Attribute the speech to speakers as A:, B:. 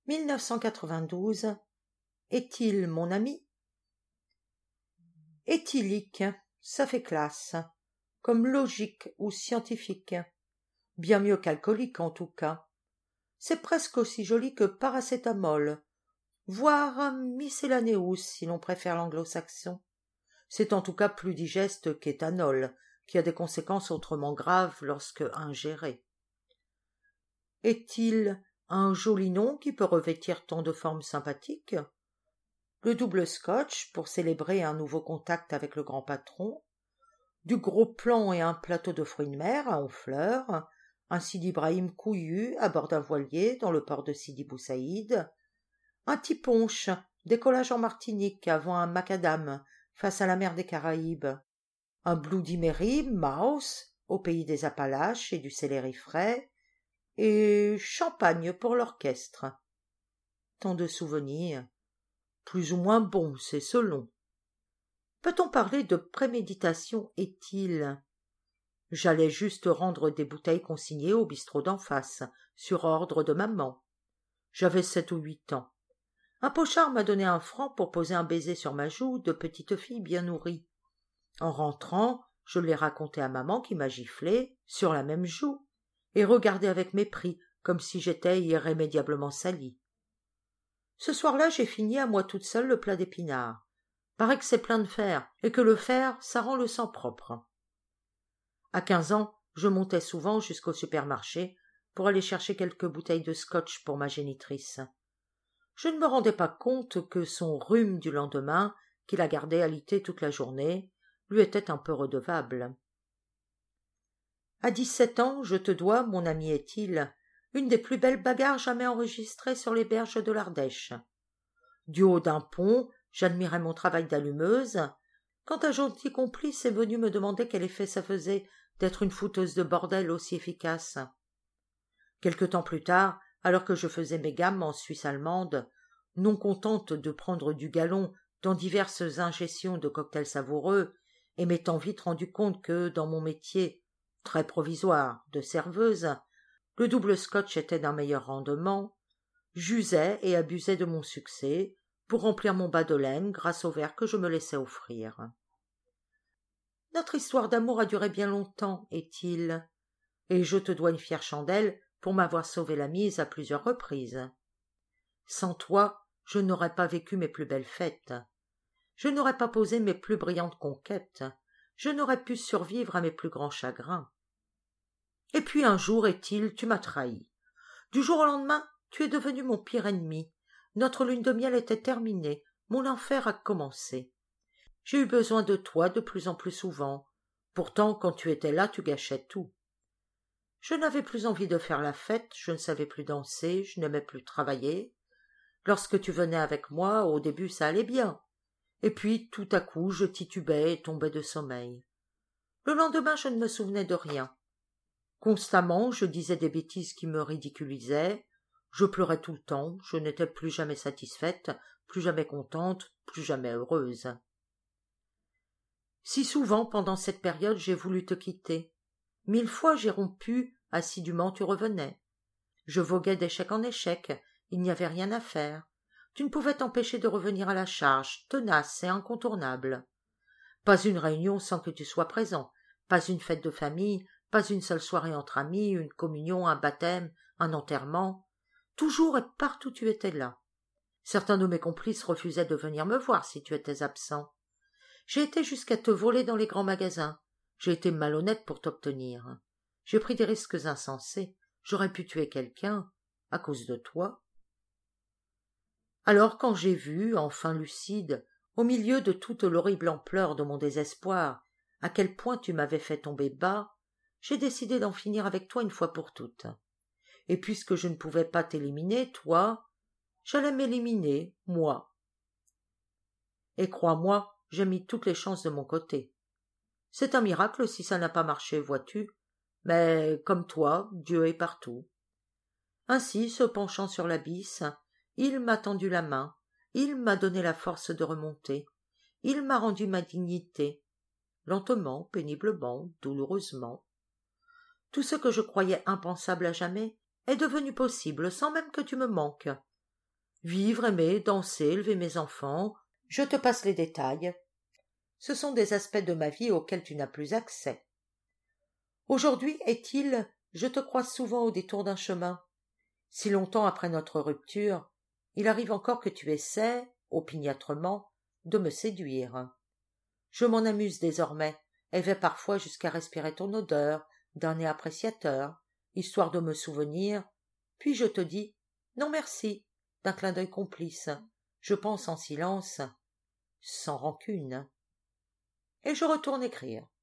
A: 1992. Est-il mon ami? Éthylique, ça fait classe, comme logique ou scientifique, bien mieux qu'alcoolique en tout cas. C'est presque aussi joli que paracétamol, voire miscellaneous si l'on préfère l'anglo-saxon. C'est en tout cas plus digeste qu'éthanol, qui a des conséquences autrement graves lorsque ingéré. Est-il un joli nom qui peut revêtir tant de formes sympathiques? Le double scotch pour célébrer un nouveau contact avec le grand patron, du gros plan et un plateau de fruits de mer à Honfleur, un Sidi Ibrahim couillu à bord d'un voilier dans le port de Sidi Bou Saïd, un tiponche, décollage en Martinique avant un macadam face à la mer des Caraïbes, un Bloody Mary mouse au pays des Appalaches et du céleri frais, et champagne pour l'orchestre. Tant de souvenirs, plus ou moins bons, c'est selon. Peut-on parler de préméditation est-il? J'allais juste rendre des bouteilles consignées au bistrot d'en face, sur ordre de maman. J'avais 7 ou 8 ans. Un pochard m'a donné 1 franc pour poser un baiser sur ma joue de petite fille bien nourrie. En rentrant, je l'ai raconté à maman qui m'a giflé sur la même joue et regardé avec mépris, comme si j'étais irrémédiablement salie. Ce soir-là, j'ai fini à moi toute seule le plat d'épinards. Paraît que c'est plein de fer, et que le fer, ça rend le sang propre. À 15 ans, je montais souvent jusqu'au supermarché pour aller chercher quelques bouteilles de scotch pour ma génitrice. Je ne me rendais pas compte que son rhume du lendemain, qui la gardait alitée toute la journée, lui était un peu redevable. À 17 ans, je te dois, mon ami est-il, une des plus belles bagarres jamais enregistrées sur les berges de l'Ardèche. Du haut d'un pont, j'admirais mon travail d'allumeuse, quand un gentil complice est venu me demander quel effet ça faisait d'être une fouteuse de bordel aussi efficace. Quelque temps plus tard, alors que je faisais mes gammes en Suisse allemande, non contente de prendre du galon dans diverses ingestions de cocktails savoureux, et m'étant vite rendu compte que, dans mon métier, très provisoire, de serveuse, le double scotch était d'un meilleur rendement, j'usais et abusais de mon succès pour remplir mon bas de laine grâce au verre que je me laissais offrir. Notre histoire d'amour a duré bien longtemps, est-il, et je te dois une fière chandelle pour m'avoir sauvé la mise à plusieurs reprises. Sans toi, je n'aurais pas vécu mes plus belles fêtes. Je n'aurais pas posé mes plus brillantes conquêtes. Je n'aurais pu survivre à mes plus grands chagrins. Et puis un jour, est-il, tu m'as trahi. Du jour au lendemain, tu es devenu mon pire ennemi. Notre lune de miel était terminée. Mon enfer a commencé. J'ai eu besoin de toi de plus en plus souvent. Pourtant, quand tu étais là, tu gâchais tout. Je n'avais plus envie de faire la fête, je ne savais plus danser, je n'aimais plus travailler. Lorsque tu venais avec moi, au début ça allait bien. Et puis, tout à coup, je titubais et tombais de sommeil. Le lendemain, je ne me souvenais de rien. Constamment, je disais des bêtises qui me ridiculisaient. Je pleurais tout le temps, je n'étais plus jamais satisfaite, plus jamais contente, plus jamais heureuse. Si souvent, pendant cette période, j'ai voulu te quitter. 1000 fois j'ai rompu, assidûment tu revenais. Je voguais d'échec en échec, il n'y avait rien à faire. Tu ne pouvais t'empêcher de revenir à la charge, tenace et incontournable. Pas une réunion sans que tu sois présent, pas une fête de famille, pas une seule soirée entre amis, une communion, un baptême, un enterrement. Toujours et partout tu étais là. Certains de mes complices refusaient de venir me voir si tu étais absent. J'ai été jusqu'à te voler dans les grands magasins. J'ai été malhonnête pour t'obtenir. J'ai pris des risques insensés. J'aurais pu tuer quelqu'un à cause de toi. Alors quand j'ai vu, enfin lucide, au milieu de toute l'horrible ampleur de mon désespoir, à quel point tu m'avais fait tomber bas, j'ai décidé d'en finir avec toi une fois pour toutes. Et puisque je ne pouvais pas t'éliminer, toi, j'allais m'éliminer, moi. Et crois-moi, j'ai mis toutes les chances de mon côté. C'est un miracle si ça n'a pas marché, vois-tu, mais comme toi, Dieu est partout. Ainsi, se penchant sur l'abysse, il m'a tendu la main, il m'a donné la force de remonter, il m'a rendu ma dignité, lentement, péniblement, douloureusement. Tout ce que je croyais impensable à jamais est devenu possible sans même que tu me manques. Vivre, aimer, danser, élever mes enfants, je te passe les détails. Ce sont des aspects de ma vie auxquels tu n'as plus accès. Aujourd'hui, est-il, je te croise souvent au détour d'un chemin. Si longtemps après notre rupture, il arrive encore que tu essaies, opiniâtrement, de me séduire. Je m'en amuse désormais, et vais parfois jusqu'à respirer ton odeur, d'un nez appréciateur, histoire de me souvenir, puis je te dis « Non merci », d'un clin d'œil complice, je pense en silence, sans rancune. Et je retourne écrire.